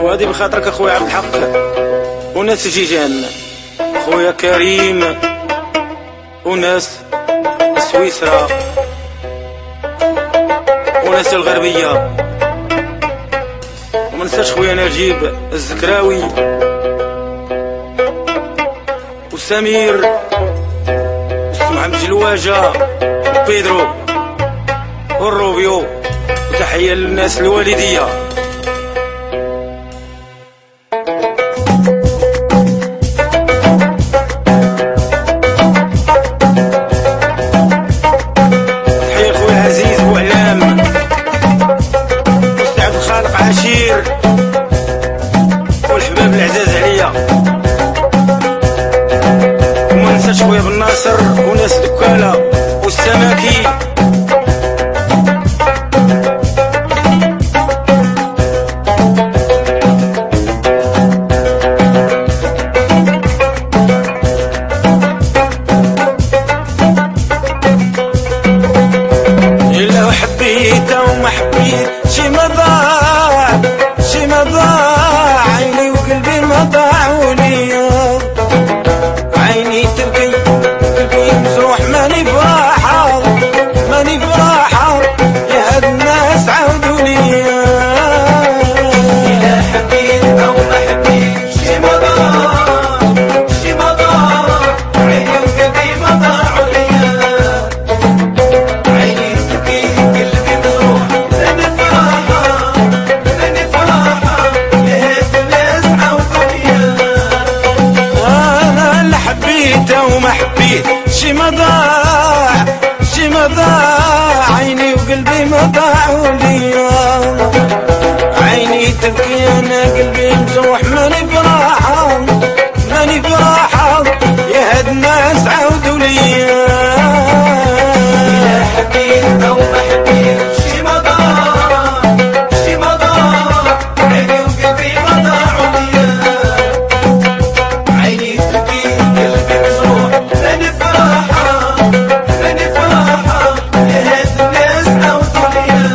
وهذه بخاطرك اخويا عبد الحق وناس جيجان، خويا كريم وناس سويسرا وناس الغربية، ومنساش خويا نجيب الزكراوي وسمير ومحمد جلواجة وبيدرو والروبيو، وتحية للناس الوالدية. تحية خويا عزيز بوعلام مستعد الخالق عشير والحباب العزاز عليا، وما ننساش خويا بن ناصر وناس دكالة والسماكي. إلا حبيت وما حبيت شي ما ضاع، شي ما ضاع، عيني وقلبي ما ضاعوا ليا، عيني تبكي قلبي مجروح ماني فرحان، ماني فرحان، يا هاد الناس عاودوا ليا. إلا حبيت أو ما حبيت شي ما ضاع، شي ما ضاع، عيني وقلبي ما ضاعوا ليا، عيني تبكي قلبي مجروح ماني فرحان، ماني فرحان، يا هاد الناس عاودوا ليا. وانا اللي حبيت وما حبيت شي ما ضاع، شي ما ضاع، عيني وقلبي ما ضاعوا ليا، عيني تبكي انا قلبي مجروح ماني فرحان، ماني فرحان، يا هاد الناس عاودوا ليا. إلا حبيت او ما حبيت شي ما ضاع، شي ما ضاع، عيني وقلبي ما ضاعوا ليا، عيني تبكي قلبي مجروح ماني فرحان، ماني فرحان، يا هاد الناس عاودوا ليا.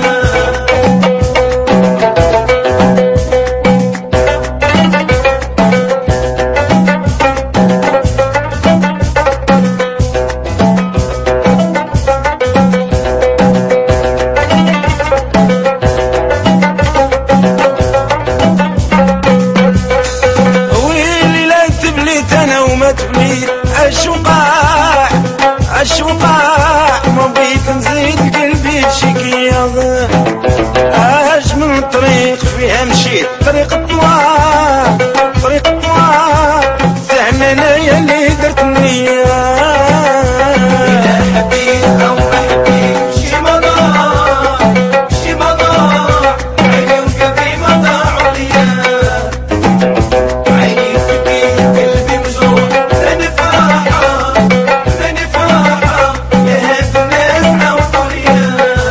ويلي لا تبليت انا وما تبليت، اش وقع، اش وقع، ما بغيت نزيد قلبي شكيض، اش من طريق فيها مشيت، طريق الطوار، طريق الطوار، سهم انايا اللي درت النية. إلا حبيت او ما حبيت شي ما ضاع، شي ما ضاع، عيني وقلبي ما ضاعوا ليا، عيني تبكي قلبي مجروح ماني فرحان، ماني فرحان، يا هاد الناس عاودوا ليا.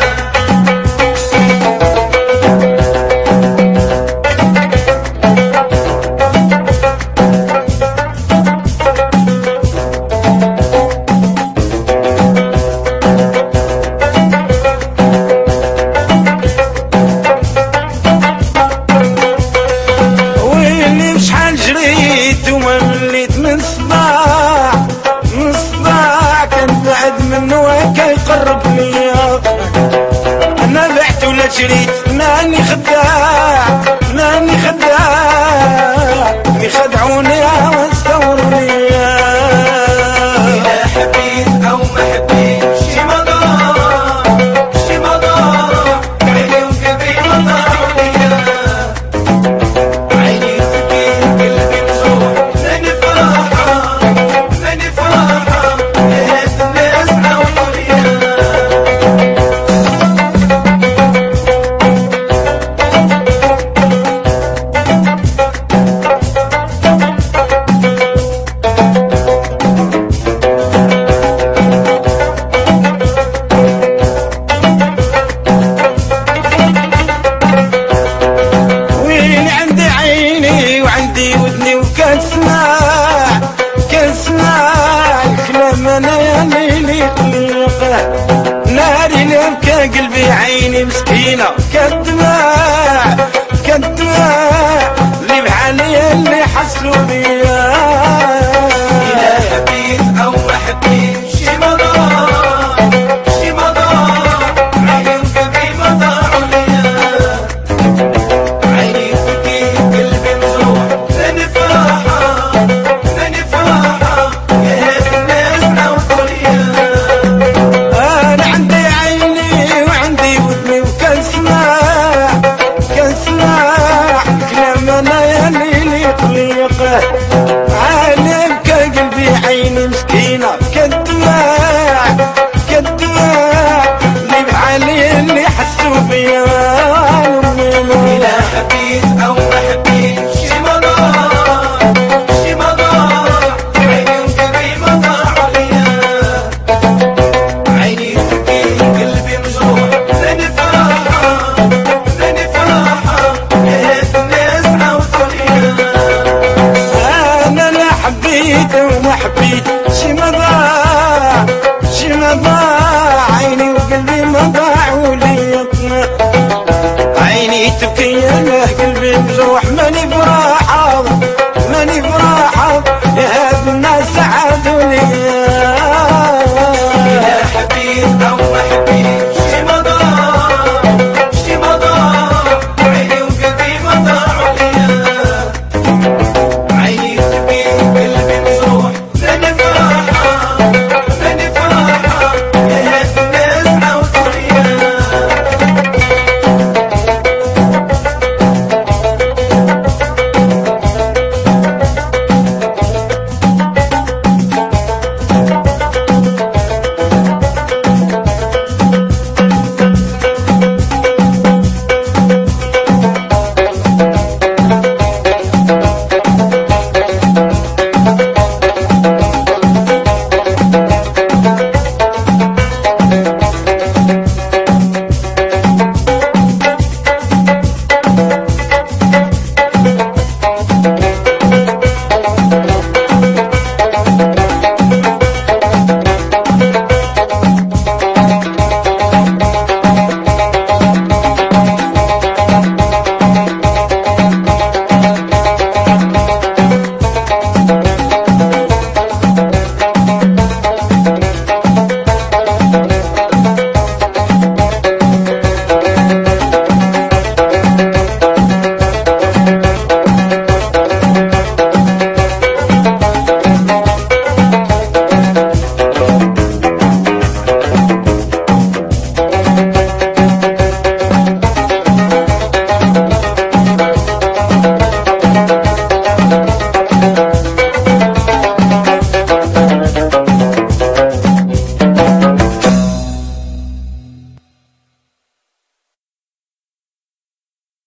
ويلي بشحال جريت وما مليت من صداع، من صداع، كان بعد منه هكا يقرب ليا، انا بعت ولا شريت، ماني خداع، ماني خداع، يخدعوني واستوروا ليا. إلا حبيت او ما حبيت شي ما ضاع، شي ما ضاع، عيني وقلبي ما ضاعوا ليا، عيني تبكي قلبي مجروح ماني فرحان، ماني فرحان، يا هاد الناس عاودوا ليا. وين عندي عيني وعندي ودني وكنسمع، كنسمع الكلام انا اللي يقلقه، ناري نبكى قلبي عيني مسكينة كالدماع، كالدماع،